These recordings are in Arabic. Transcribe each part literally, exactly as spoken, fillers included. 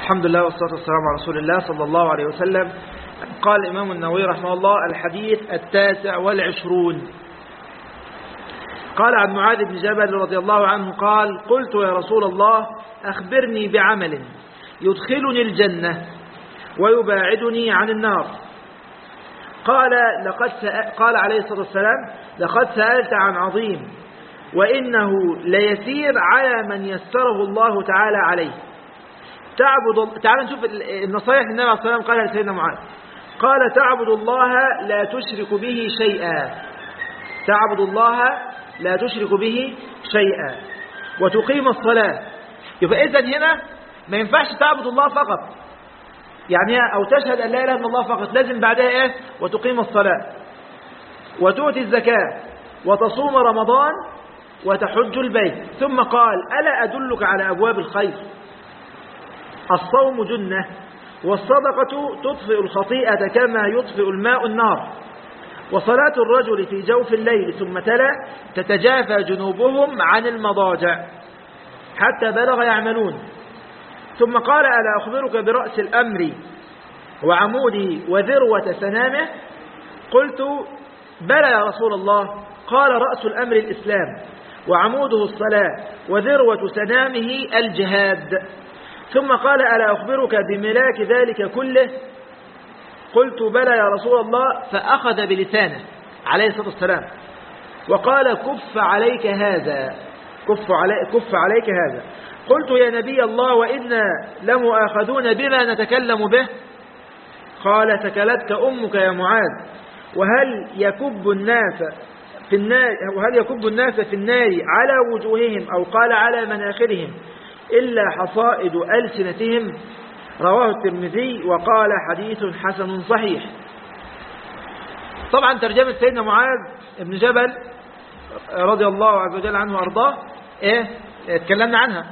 الحمد لله والصلاة والسلام على رسول الله صلى الله عليه وسلم. قال الإمام النووي رحمه الله: الحديث التاسع والعشرون. قال عن معاذ بن جبل رضي الله عنه قال: قلت يا رسول الله أخبرني بعمل يدخلني الجنة ويباعدني عن النار. قال لقد سأل قال عليه الصلاة والسلام: لقد سألت عن عظيم وإنه ليسير على من يسره الله تعالى عليه. تعبد. تعال نشوف النصائح النبي عليه الصلاة والسلام قالها لسيدنا معاذ. قال: تعبد الله لا تشرك به شيئا. تعبد الله لا تشرك به شيئا وتقيم الصلاة. يبقى إذن هنا ما ينفعش تعبد الله فقط، يعني أو تشهد أن لا إله إلا الله فقط، لازم بعدها إيه؟ وتقيم الصلاة وتؤتي الزكاة وتصوم رمضان وتحج البيت. ثم قال: ألا أدلك على أبواب الخير؟ الصوم جنة والصدقة تطفئ الخطيئة كما يطفئ الماء النار، وصلاة الرجل في جوف الليل. ثم تلا: تتجافى جنوبهم عن المضاجع حتى بلغ يعملون. ثم قال: ألا أخبرك برأس الأمر وعموده وذروة سنامه؟ قلت: بلى يا رسول الله. قال: رأس الأمر الإسلام وعموده الصلاة وذروة سنامه الجهاد. ثم قال: ألا أخبرك بملاك ذلك كله؟ قلت: بلى يا رسول الله. فأخذ بلسانه عليه الصلاة والسلام وقال: كف عليك هذا، كف, علي كف عليك هذا. قلت: يا نبي الله وإنا لمؤاخذون بما نتكلم به. قال: ثكلتك أمك يا معاذ. وهل يكب الناس في النار وهل يكب الناس في النار على وجوههم أو قال على مناخرهم إلا حصائد ألسنتهم؟ رواه الترمذي وقال: حديث حسن صحيح. طبعا ترجمة سيدنا معاذ بن جبل رضي الله عز وجل عنه وأرضاه إيه اتكلمنا عنها.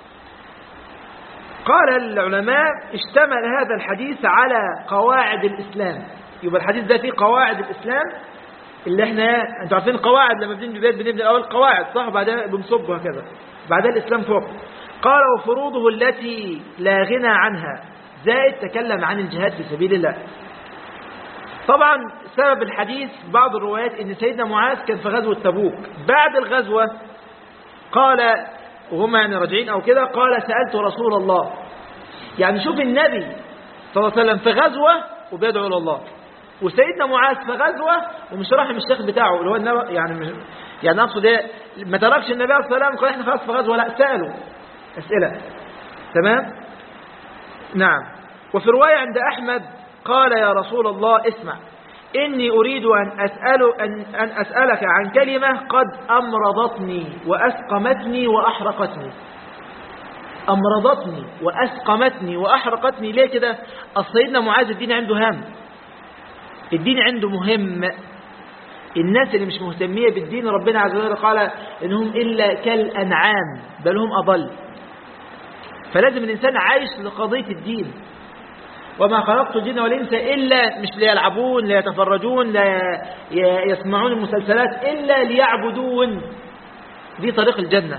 قال العلماء: اشتمل هذا الحديث على قواعد الإسلام. يبقى الحديث ده فيه قواعد الإسلام اللي احنا انتوا عارفين القواعد لما بنبني بيت بنبني الاول قواعد صح، وبعدها بنصبها كذا، بعدها الإسلام فوق. قال: وفروضه التي لا غنى عنها، زائد تكلم عن الجهاد في سبيل الله. طبعا سبب الحديث بعض الروايات ان سيدنا معاذ كان في غزوة تبوك. بعد الغزوة قال وهم يعني راجعين او كده، قال: سألت رسول الله. يعني شوف النبي صلى الله عليه وسلم في غزوة وبيدعو الى الله، وسيدنا معاذ في غزوة ومش راحم الشيخ بتاعه اللي هو النبي. يعني مش يعني اقصد ايه، ما تركش النبي عليه الصلاة والسلام قال احنا خلاص في غزوة، لا، سألوا أسئلة. تمام. نعم. وفي رواية عند أحمد قال: يا رسول الله اسمع، إني أريد أن, أسأل أن, أن أسألك عن كلمة قد أمرضتني وأسقمتني وأحرقتني. أمرضتني وأسقمتني وأحرقتني. ليه كده؟ أصل سيدنا معاذ الدين عنده هم، الدين عنده مهم. الناس اللي مش مهتمية بالدين ربنا عز وجل قال إنهم إلا كالأنعام بل هم أضل. فلازم الإنسان عايش لقضية الدين. وما خلقت الجن والإنس إلا مش ليلعبون ليتفرجون لا يسمعون المسلسلات إلا ليعبدون. دي طريق الجنة.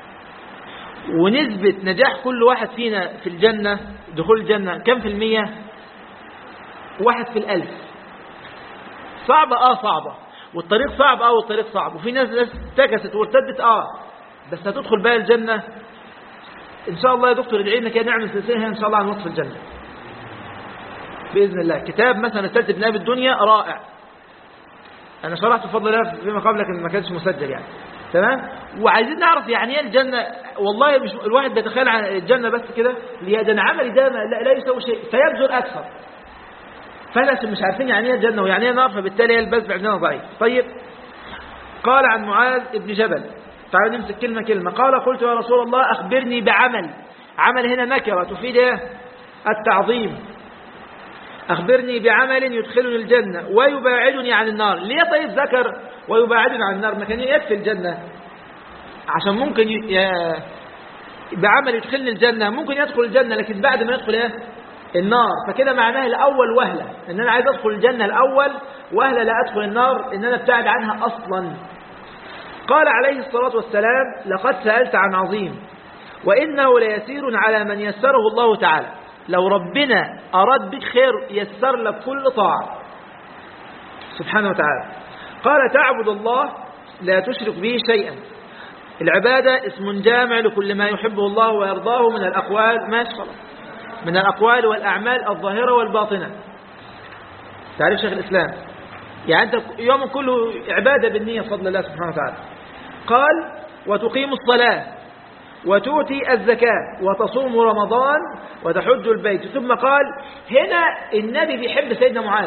ونسبة نجاح كل واحد فينا في الجنة، دخول الجنة، كم في المية؟ واحد في الألف. صعبة آه صعبة، والطريق صعب آه والطريق صعب، وفي ناس ناس تكست وارتدت آه بس هتدخل بقى الجنة إن شاء الله. يا دكتور ادعي لنا كده نعمل سلسلة إن شاء الله عن وصف الجنة بإذن الله. كتاب مثلا الثالث ابن أبي الدنيا رائع، أنا شرحت بفضل الله فيما قبل لكن ما كانش مسجل يعني. تمام. وعايزين نعرف يعني ايه الجنة. والله مش الواحد بيتخيل عن الجنة بس كده، ده أنا عملي ده لا, لا يسوي شيء فيبذل أكثر. فناس مش عارفين يعني ايه الجنة ويعني ايه نار، فبالتالي البذل عندنا ضعيف. طيب. قال عن معاذ بن جبل، تعالوا نمسك كلمة كلمة. قال: قلت يا رسول الله أخبرني بعمل. عمل هنا نكرة تفيد ايه؟ التعظيم. أخبرني بعمل يدخلني الجنة ويباعدني عن النار. ليه طيب ذكر ويباعدني عن النار؟ ما كان يكفي الجنة؟ عشان ممكن ي... بعمل يدخلني الجنة ممكن يدخل الجنة لكن بعد ما يدخل ايه؟ النار. فكده معناه الأول وهلة إن أنا عايز أدخل الجنة الأول، وهلة لا أدخل النار إن أنا ابتعد عنها أصلا. قال عليه الصلاة والسلام: لقد سألت عن عظيم وإنه ليسير على من يسره الله تعالى. لو ربنا أراد بك خير يسر لك كل طاعة سبحانه وتعالى. قال تعبد الله لا تشرك به شيئا. العبادة اسم جامع لكل ما يحبه الله ويرضاه من الأقوال، ماشي خلاص، من الأقوال والأعمال الظاهرة والباطنة. تعريف شيخ الإسلام، يعني أنت يوم كله عبادة بالنية بفضل الله سبحانه وتعالى. قال وتقيم الصلاة وتؤتي الزكاة وتصوم رمضان وتحج البيت. ثم قال هنا النبي بيحب سيدنا معاذ.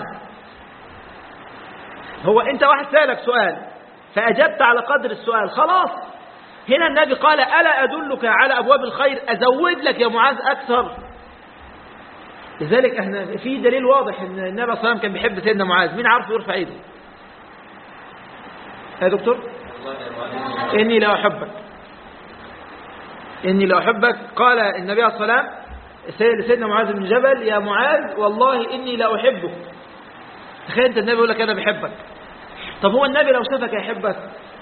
هو أنت واحد سألك سؤال فأجبت على قدر السؤال خلاص. هنا النبي قال ألا أدلك على أبواب الخير، أزود لك يا معاذ أكثر. لذلك احنا في دليل واضح ان النبي صلى الله عليه وسلم كان بيحب سيدنا معاذ. مين عارف يرفع ايده يا دكتور؟ إني لا أحبك، إني لا أحبك. قال النبي عليه الصلاة والسلام لسيدنا معاذ بن جبل يا معاذ والله إني لا أحبك. تخيل أنت النبي يقول لك أنا بحبك. طب هو النبي لو شافك يحبك؟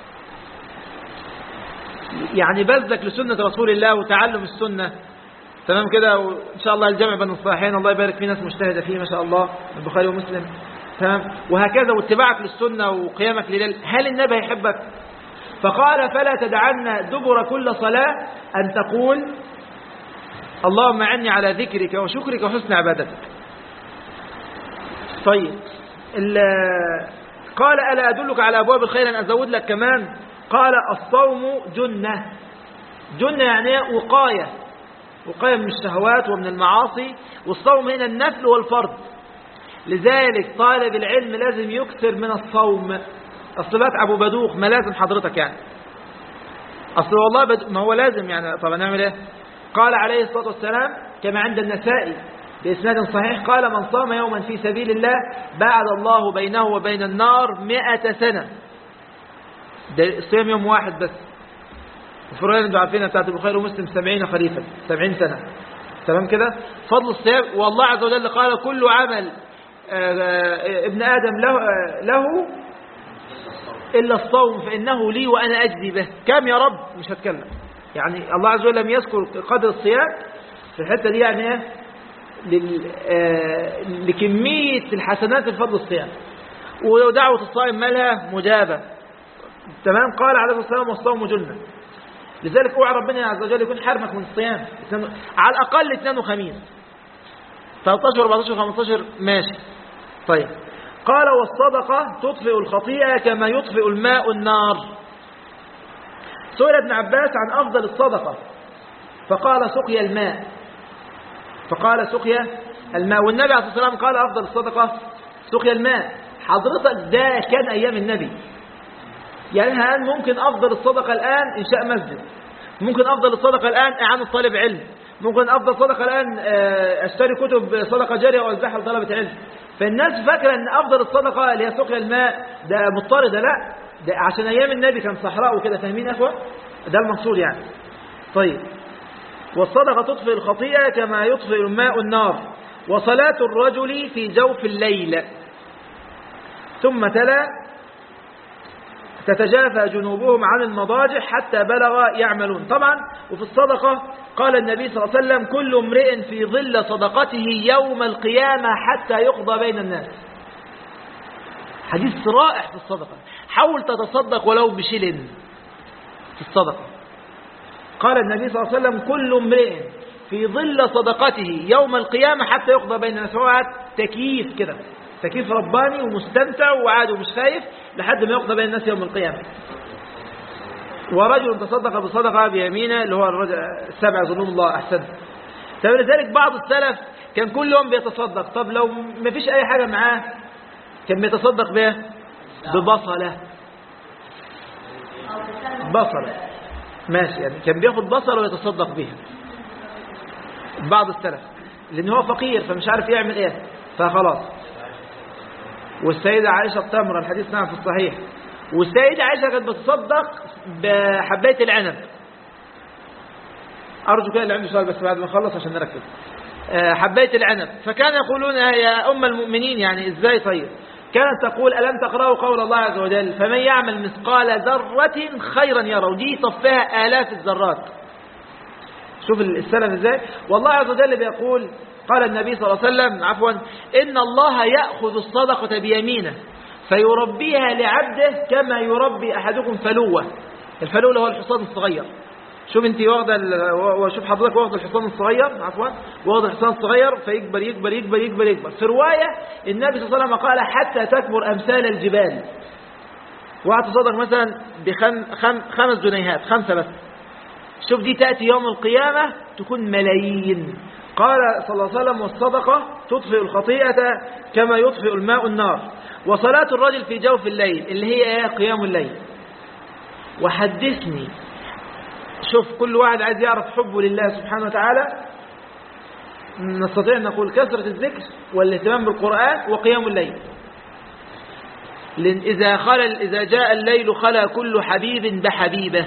يعني بذلك لسنة رسول الله وتعلم السنة تمام كده، وإن شاء الله الجمع بين الصحيحين الله يبارك في ناس مجتهدة فيه ما شاء الله، البخاري ومسلم تمام، وهكذا واتباعك للسنة وقيامك لليل، هل النبي يحبك؟ فقال فلا تدعن دبر كل صلاة أن تقول اللهم أعني على ذكرك وشكرك وحسن عبادتك. طيب قال ألا أدلك على أبواب الخير أن أزود لك كمان؟ قال الصوم جنة. جنة يعني وقاية، وقاية من الشهوات ومن المعاصي. والصوم هنا النفل والفرض، لذلك طالب العلم لازم يكثر من الصوم. الصلاة أبو بدوخ ما لازم حضرتك يعني أصل والله بد... ما هو لازم يعني. طب نعمل إيه؟ قال عليه الصلاة والسلام كما عند النسائي بإسناد صحيح قال من صام يوما في سبيل الله بعد الله بينه وبين النار مئة سنة. ده صيام يوم واحد بس. وفرائض انتوا عارفينها بتاعت البخاري ومسلم سبعين خريفا، سبعين سنة تمام كده. فضل الصيام، والله عز وجل قال كل عمل ابن آدم له, له إلا الصوم فإنه لي وأنا أجزي به. كم يا رب؟ مش هتكلم. يعني الله عز وجل لم يذكر قدر الصيام في الحتة دي يعني لكمية الحسنات الفضل الصيام. ودعوة الصائم مالها مجابة تمام. قال عليه الصلاة والسلام والصوم جنة. لذلك اوعى ربنا عز وجل يكون حرمك من الصيام على الأقل اثنين وخميس ثلاثة عشر أربعة عشر خمسة عشر ماشي. طيب قال والصدقة تطفئ الخطيئة كما يطفئ الماء النار. سئل ابن عباس عن أفضل الصدقة فقال سقيا الماء، فقال سقيا الماء. والنبي عليه الصلاة والسلام قال أفضل الصدقة سقيا الماء. حضرتك ده كان أيام النبي، يعني الآن ممكن أفضل الصدقة الآن إنشاء مسجد، ممكن أفضل الصدقة الآن إعانة طالب علم، ممكن أفضل صدقة الآن أشتري كتب صدقة جارية وأوزعها لطلبة علم. فالناس فاكرة أن أفضل الصدقة اللي هي سقيا الماء ده مضطردة، لا ده عشان أيام النبي كان صحراء وكده، فاهمين أخوة؟ ده المقصود يعني. طيب والصدقة تطفئ الخطيئة كما يطفئ الماء النار. وصلاة الرجل في جوف الليل. ثم تلا تتجافى جنوبهم عن المضاجع حتى بلغ يعملون. طبعا وفي الصدقة قال النبي صلى الله عليه وسلم كل امرئ في ظل صدقته يوم القيامة حتى يقضى بين الناس. حديث رائع في الصدقة. حاول تتصدق ولو بشلن في الصدقة. قال النبي صلى الله عليه وسلم كل امرئ في ظل صدقته يوم القيامة حتى يقضى بين الناس. هو تكييف كده، تكييف رباني ومستمتع وعاد ومش خايف لحد ما يقضى بين الناس يوم القيامة. ورجل تصدق بصدقة بيمينه اللي هو الرجل السبع ظلم الله. أحسن. فلذلك بعض السلف كان كل يوم بيتصدق. طب لو ما فيش أي حاجة معاه كان بيتصدق به ببصلة. بصلة ماشي، يعني كان بياخد بصلة ويتصدق بها بعض السلف لأن هو فقير فمش عارف يعمل إيه فخلاص. والسيدة عائشة التمرة الحديث نعم في الصحيح. والسيدة عائشة كانت بتصدق بحباية العنب. أرجو كده اللي عنده سؤال بس بعد ما نخلص عشان نركز. حباية العنب. فكان يقولون يا أم المؤمنين يعني إزاي؟ طيب كانت تقول ألم تقرأوا قول الله عز وجل فمن يعمل مثقال ذرة خيرا يرى. ودي صفها آلاف الذرات. شوف السلف إزاي. والله عز وجل بيقول قال النبي صلى الله عليه وسلم عفوا إن الله يأخذ الصدقة بيمينه فيربيها لعبده كما يربي أحدكم فلوة. الفلوة هو الحصان الصغير. شوف انت واخده وشوف حضرتك واخده الحصان الصغير عفوا واخده الحصان الصغير فيكبر يكبر يكبر يكبر يكبر. في روايه النبي صلى الله عليه وسلم قال حتى تكبر امثال الجبال. واحد تصدق مثلا بخم خم خمس جنيهات خمسه بس، شوف دي تاتي يوم القيامه تكون ملايين. قال صلى الله عليه وسلم والصدقه تطفئ الخطيئه كما يطفئ الماء النار. وصلاه الرجل في جوف الليل اللي هي ايه؟ قيام الليل. وحدثني، شوف كل واحد عايز يعرف حبه لله سبحانه وتعالى، نستطيع أن نقول كثرة الذكر والاهتمام بالقرآن وقيام الليل. لأن إذا, خلى إذا جاء الليل خلى كل حبيب بحبيبه.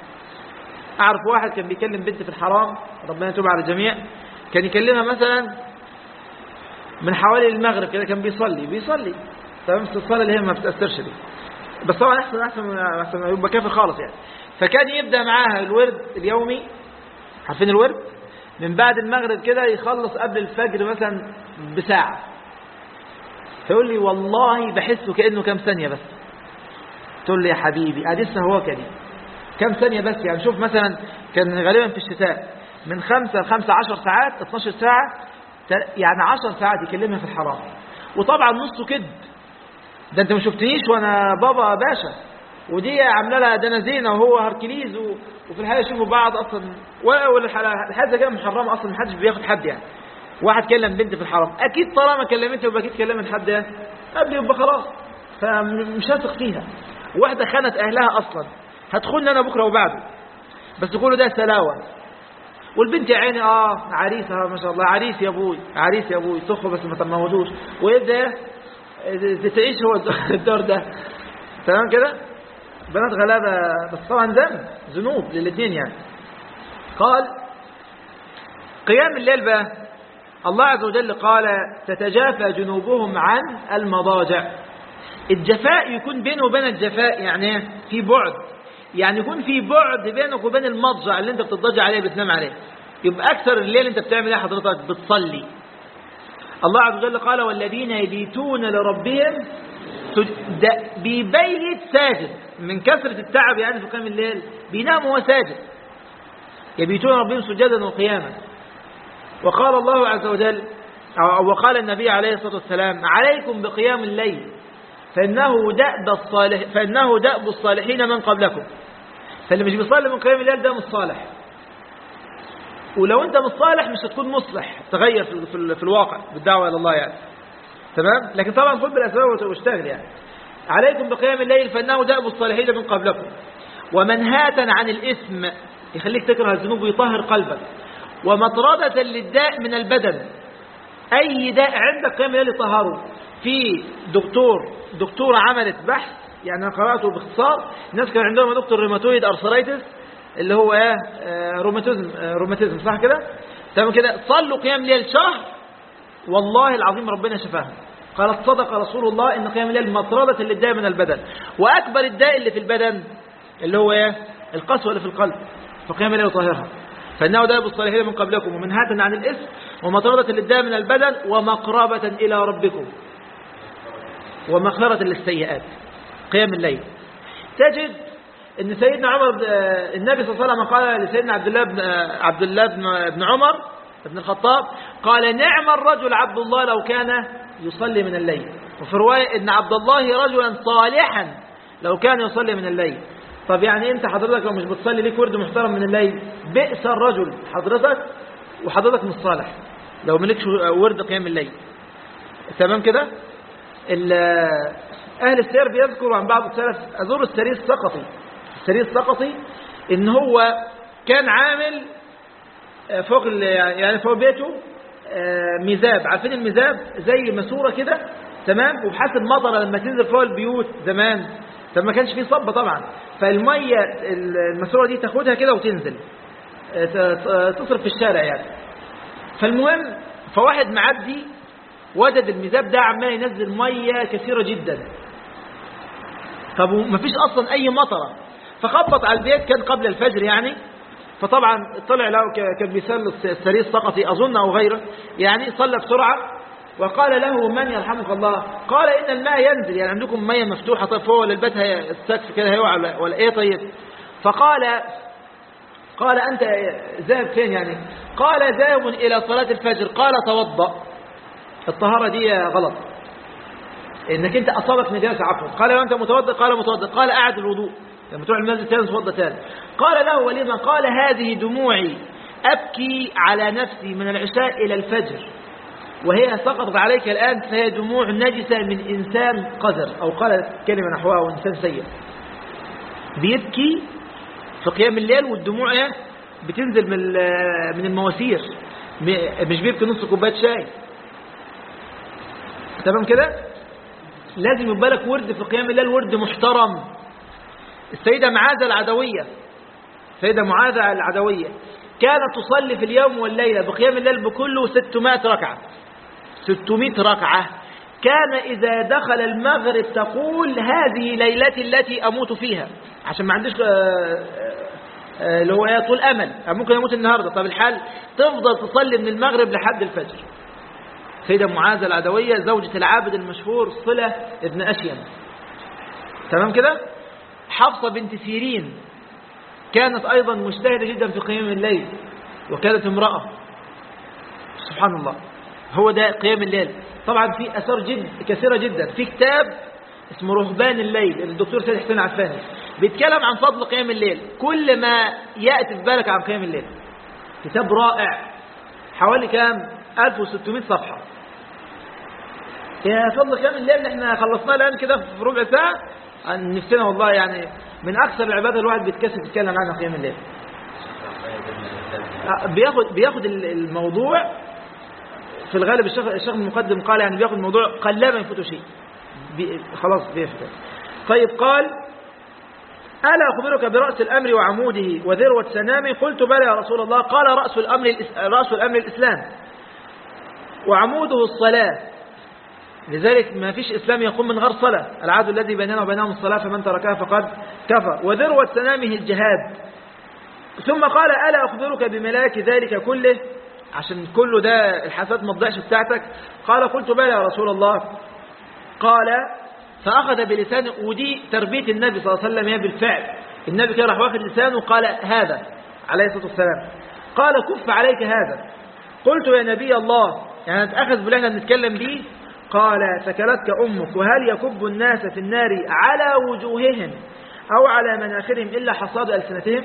أعرف واحد كان بيكلم بنت في الحرام، ربنا يتوب على الجميع، كان يكلمها مثلا من حوالي المغرب كده، كان بيصلي بيصلي تمام في الصلاة اللي هي ما بتأثرش دي، بس طبعا أحسن أحسن أحسن يبقى كافر خالص يعني. فكان يبدأ معاها الورد اليومي، عارفين الورد، من بعد المغرب كده يخلص قبل الفجر مثلا بساعة. فيقول لي والله بحسه كأنه كام ثانية بس. تقول لي يا حبيبي أدسنا هو كده كام ثانية بس يعني. شوف مثلا كان غالبا في الشتاء من خمسة لخمسة عشر ساعات اتناشر ساعة، يعني عشر ساعات يكلمها في الحرام. وطبعا نصه كده، ده انت ما شفتنيش وانا بابا باشا، ودي عامله لها دنازينه وهو هركليز، وفي الحقيقه يشوفوا بعض اصلا، والحاجه كده محرمه اصلا، ما حدش بياخد حد يعني. واحد كلم بنت في الحرام، اكيد طالما كلمته يبقى اكيد كلمت حد يعني قبل، يبقى خلاص فمش هثق فيها. واحده خانت اهلها اصلا، هتخوننا انا بكره وبعده، بس تقولوا ده سلاوه. والبنت يا عيني اه عريسه ما شاء الله، عريس يا ابوي عريس يا ابوي سخه بس ما تموتوش، ويبدا تعيش هو الدور ده تمام كده. بنات غلابة، بس طبعا ذنب ذنوب للاثنين يعني. قال قيام الليل بقى، الله عز وجل قال تتجافى جنوبهم عن المضاجع. الجفاء يكون بينه وبين الجفاء يعني في بعد، يعني يكون في بعد بينك وبين المضجع اللي انت بتضجع عليه بتنام عليه. يبقى اكثر الليل انت بتعمل ايه حضرتك؟ بتصلي. الله عز وجل قال والذين يبيتون لربهم بيبيت ساجد، من كثرة التعب يعني في قيام الليل بينام وهو ساجد، يبيتون ربهم سجدا وقياما. وقال الله عز وجل أو وقال النبي عليه الصلاة والسلام عليكم بقيام الليل فإنه دأب الصالح فإنه دأب الصالحين من قبلكم. فاللي مش بيصلي من قيام الليل ده مش صالح، ولو انت مش صالح مش هتكون مصلح تغير في, في, في الواقع بالدعوة إلى الله يعني تمام. لكن طبعا خذ بالأسباب واشتغل يعني. عليكم بقيام الليل فإنه دأب الصالحين من قبلكم ومنهاة عن الإثم، يخليك تكره الذنوب ويطهر قلبك، ومطردة للداء من البدن. أي داء عندك قيام الليل يطهره. في دكتور دكتورة عملت بحث يعني أنا قرأته باختصار، الناس كان عندهم دكتور روماتويد أرثرايتس اللي هو ايه روماتيزم روماتيزم صح كده تمام كده، صلوا قيام الليل شهر والله العظيم ربنا شفاهم. قالت صدق رسول الله ان قيام الليل مطردة للداء من البدن، واكبر الداء اللي في البدن اللي هو ايه القسوة اللي في القلب، فقيام الليل يطهرها. فانه دأب الصالحين من قبلكم ومنهاة عن الاثم ومطردة للداء من البدن ومقربة الى ربكم ومغفرة للسيئات. قيام الليل تجد ان سيدنا عمر النبي صلى الله عليه وسلم قال لسيدنا عبد الله بن عبد الله بن عمر بن الخطاب قال نعم الرجل عبد الله لو كان يصلي من الليل. وفي روايه ان عبد الله رجلا صالحا لو كان يصلي من الليل. طب يعني انت حضرتك لو مش بتصلي ليك ورد محترم من الليل، بئس الرجل حضرتك وحضرتك مش صالح لو ملكش ورد قيام الليل تمام كده. اهل السير بيذكروا عن بعض السلف، ازور السرير السقطي السرير السقطي ان هو كان عامل فوق يعني فوق بيته ميزاب، عارفين الميزاب زي ماسوره كده تمام، وبحسب المطره لما تنزل فوق البيوت زمان طب ما كانش فيه صبه طبعا، فالميه الماسوره دي تاخدها كده وتنزل تصرف في الشارع يعني. فالمهم فواحد معدي وجد الميزاب ده عمال ينزل ميه كثيره جدا، طب ومفيش اصلا اي مطره، فخبط على البيت كان قبل الفجر يعني، فطبعا طلع له كمثال السرير السقطي أظن أو غيره، يعني صلى بسرعة وقال له من يرحمك الله؟ قال إن الماء ينزل، يعني عندكم مية مفتوحة طيب فوق ولا البيت السقف كده هيوعى ولا إيه؟ طيب فقال قال أنت ذاهب فين يعني؟ قال ذاهب إلى صلاة الفجر. قال توضأ. الطهارة دي غلط، إنك أنت أصابك نجاسة عفوا. قال لو أنت متوضأ؟ قال متوضأ. قال أعد الوضوء، لما تروح المسجد تاني توضأ تاني. قال له ولما؟ قال هذه دموعي أبكي على نفسي من العشاء إلى الفجر، وهي سقطت عليك الآن، فهي دموع نجسة من إنسان قذر، أو قال كلمة نحوها أو إنسان سيء. بيبكي في قيام الليل والدموع بتنزل من من المواسير، مش بيبكي نص كوبايه شاي. تمام كده؟ لازم يبقى لك ورد في قيام الليل، ورد محترم. السيدة معاذة العدوية السيدة معاذة العدوية كانت تصلي في اليوم والليلة بقيام الليل بكله ستمائة ركعة ستمائة ركعة. كان إذا دخل المغرب تقول هذه ليلتي التي أموت فيها، عشان ما عندش اللي هو ايه طول أمل، ممكن أموت النهاردة. طب الحال تفضل تصلي من المغرب لحد الفجر. سيدة معاذة العدوية زوجة العابد المشهور صلة ابن أشيم. تمام كده؟ حفصة بنت سيرين كانت أيضا مجتهدة جدا في قيام الليل، وكانت امرأة. سبحان الله، هو ده قيام الليل. طبعا في أثار جد كثيرة جدا. في كتاب اسمه رهبان الليل للدكتور سيد حسين عفاني، بيتكلم عن فضل قيام الليل، كل ما يأتي في بالك عن قيام الليل. كتاب رائع، حوالي كام ألف وستمائة صفحة. يا فضل قيام الليل احنا خلصناه الآن كده في ربع ساعة. نفسنا والله، يعني من أكثر العبادة الواحد بيتكسف يتكلم عنها قيام الليل. بياخد بياخد الموضوع في الغالب. الشيخ الشيخ المقدم قال يعني بياخد الموضوع قلما يفوته شيء، بي خلاص بيفهم. طيب قال ألا أخبرك برأس الأمر وعموده وذروة سنامه؟ قلت بلى يا رسول الله. قال رأس الأمر رأس الأمر الإسلام وعموده الصلاة، لذلك ما فيش إسلام يقوم من غير صلاة. العهد الذي بيننا وبينهم الصلاة فمن تركها فقد كفر. وذروة سنامه الجهاد. ثم قال ألا أخبرك بملاك ذلك كله؟ عشان كله ده الحسنات ما تضيعش بتاعتك. قال قلت بلى يا رسول الله. قال فأخذ بلسانه، ودي تربية النبي صلى الله عليه وسلم هي بالفعل. النبي كان راح واخد لسانه وقال هذا عليه الصلاة والسلام. قال كف عليك هذا. قلت يا نبي الله، يعني نتأخذ بالله احنا بنتكلم بيه. قال ثكلتك أمك، وهل يكب الناس في النار على وجوههم أو على مناخرهم إلا حصاد ألسنتهم؟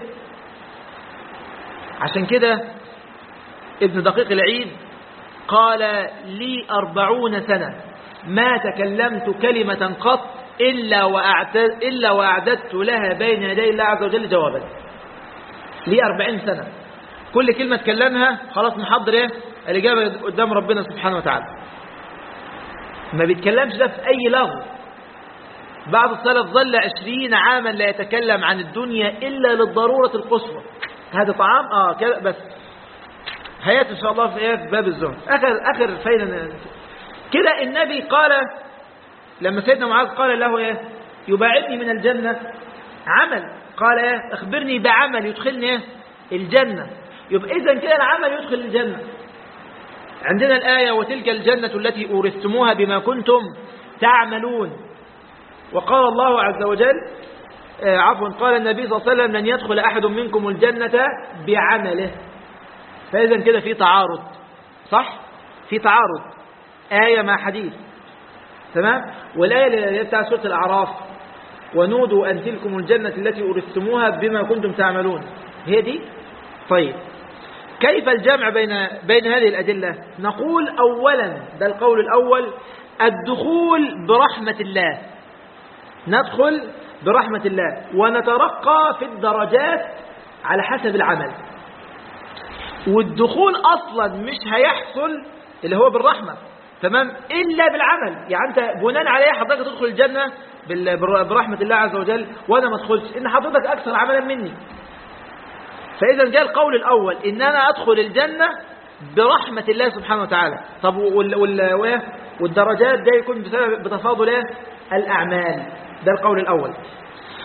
عشان كده ابن دقيق العيد قال لي أربعون سنة ما تكلمت كلمة قط إلا وأعددت, إلا وأعددت لها بين يدي الله عز وجل جوابا. لي أربعين سنة كل كلمة تكلمها خلاص محضر ايه الإجابة قدام ربنا سبحانه وتعالى. ما بيتكلمش ده في أي لغو. بعض السلف ظل عشرين عاما لا يتكلم عن الدنيا إلا للضرورة القصوى. هذا طعام آه كده بس. هيات إن شاء الله في إيه في باب الزهد. آخر آخر فايدة كده. النبي قال لما سيدنا معاذ قال له إيه يباعدني من الجنة عمل، قال إيه اخبرني بعمل يدخلني إيه الجنة. يبقى إذن كده العمل يدخل الجنة. عندنا الآية وتلك الجنة التي أورثتموها بما كنتم تعملون. وقال الله عز وجل آه عفوا قال النبي صلى الله عليه وسلم لن يدخل أحد منكم الجنة بعمله. فإذن كده في تعارض، صح؟ في تعارض آية مع حديث. تمام. والآية اللي بتاع سورة الأعراف ونودوا أن تلكم الجنة التي أورثتموها بما كنتم تعملون، هي دي. طيب كيف الجمع بين بين هذه الأدلة؟ نقول أولا، ده القول الأول، الدخول برحمة الله. ندخل برحمة الله ونترقى في الدرجات على حسب العمل. والدخول أصلا مش هيحصل اللي هو بالرحمة، تمام، إلا بالعمل. يعني أنت بناء عليه حضرتك تدخل الجنة برحمة الله عز وجل وأنا ما ادخلش، إن حضرتك أكثر عملا مني. فإذا جاء القول الأول إن أنا أدخل الجنة برحمة الله سبحانه وتعالى. طب وال وال والدرجات ده يكون بسبب بتفاضل الأعمال. ده القول الأول.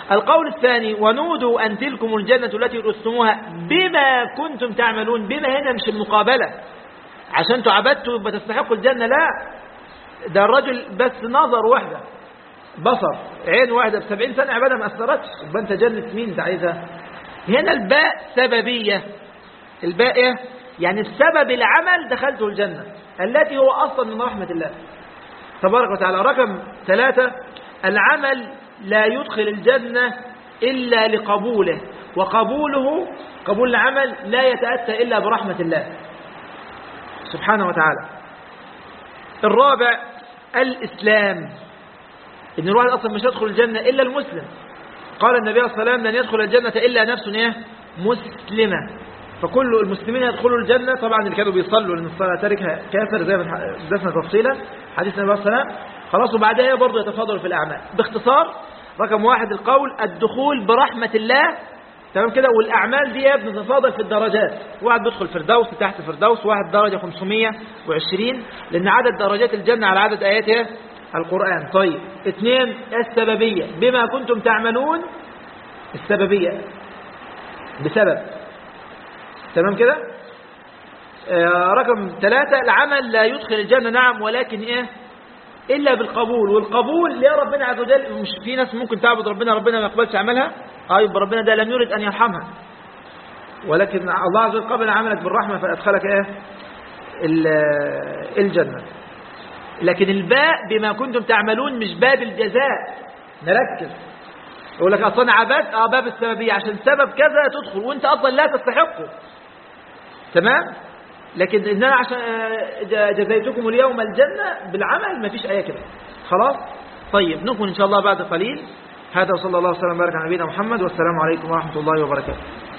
القول الثاني ونودوا أن تلكم الجنة التي أورثتموها بما كنتم تعملون. بما هنا مش المقابلة عشان تعبدتوا يبقى تستحقوا الجنة، لا، ده الرجل بس نظر واحدة، بصر عين واحدة بسبعين سنة عبادة ما أثرتش، يبقى أنت جنة مين انت عايزها؟ هنا الباء سببية، الباء إيه؟ يعني السبب العمل دخلته الجنة التي هو أصلا من رحمة الله تبارك وتعالى. رقم ثلاثة العمل لا يدخل الجنة إلا لقبوله، وقبوله قبول العمل لا يتأتى إلا برحمة الله سبحانه وتعالى. الرابع الإسلام، إن الواحد أصلا مش يدخل الجنة إلا المسلم. قال النبي صلى الله عليه وسلم لن يدخل الجنة إلا نفس مسلمة، فكل المسلمين يدخلوا الجنة. طبعا اللي كانوا بيصلوا لأن الصلاة تاركها كافر زي ما درسنا تفصيلا حديث النبي صلى الله عليه وسلم. خلاص، وبعدها برضه يتفاضلوا في الأعمال. باختصار رقم واحد القول الدخول برحمة الله، تمام كده، والأعمال دي بتتفاضل في الدرجات. واحد بيدخل فردوس تحت فردوس، واحد درجة خمسمية وعشرين لأن عدد درجات الجنة على عدد آياتها القرآن. طيب اثنين السببية بما كنتم تعملون، السببية بسبب، تمام كده. آه رقم ثلاثة العمل لا يدخل الجنة، نعم، ولكن ايه إلا بالقبول. والقبول يا ربنا عز وجل، مش في ناس ممكن تعبد ربنا ربنا ما يقبلش عملها، اه يبقى ربنا ده لم يرد أن يرحمها، ولكن الله عز وجل قبل عملك بالرحمة فأدخلك ايه الجنة. لكن الباء بما كنتم تعملون مش باب الجزاء، نركز. يقول لك أصلا عباد اه باب السببية، عشان سبب كذا تدخل وانت أصلا لا تستحقه، تمام. لكن إن أنا عشان جزيتكم اليوم الجنة بالعمل ما فيش آية كده، خلاص. طيب نكمل إن شاء الله بعد قليل. هذا وصلى الله وسلم وبارك على نبينا محمد، والسلام عليكم ورحمة الله وبركاته.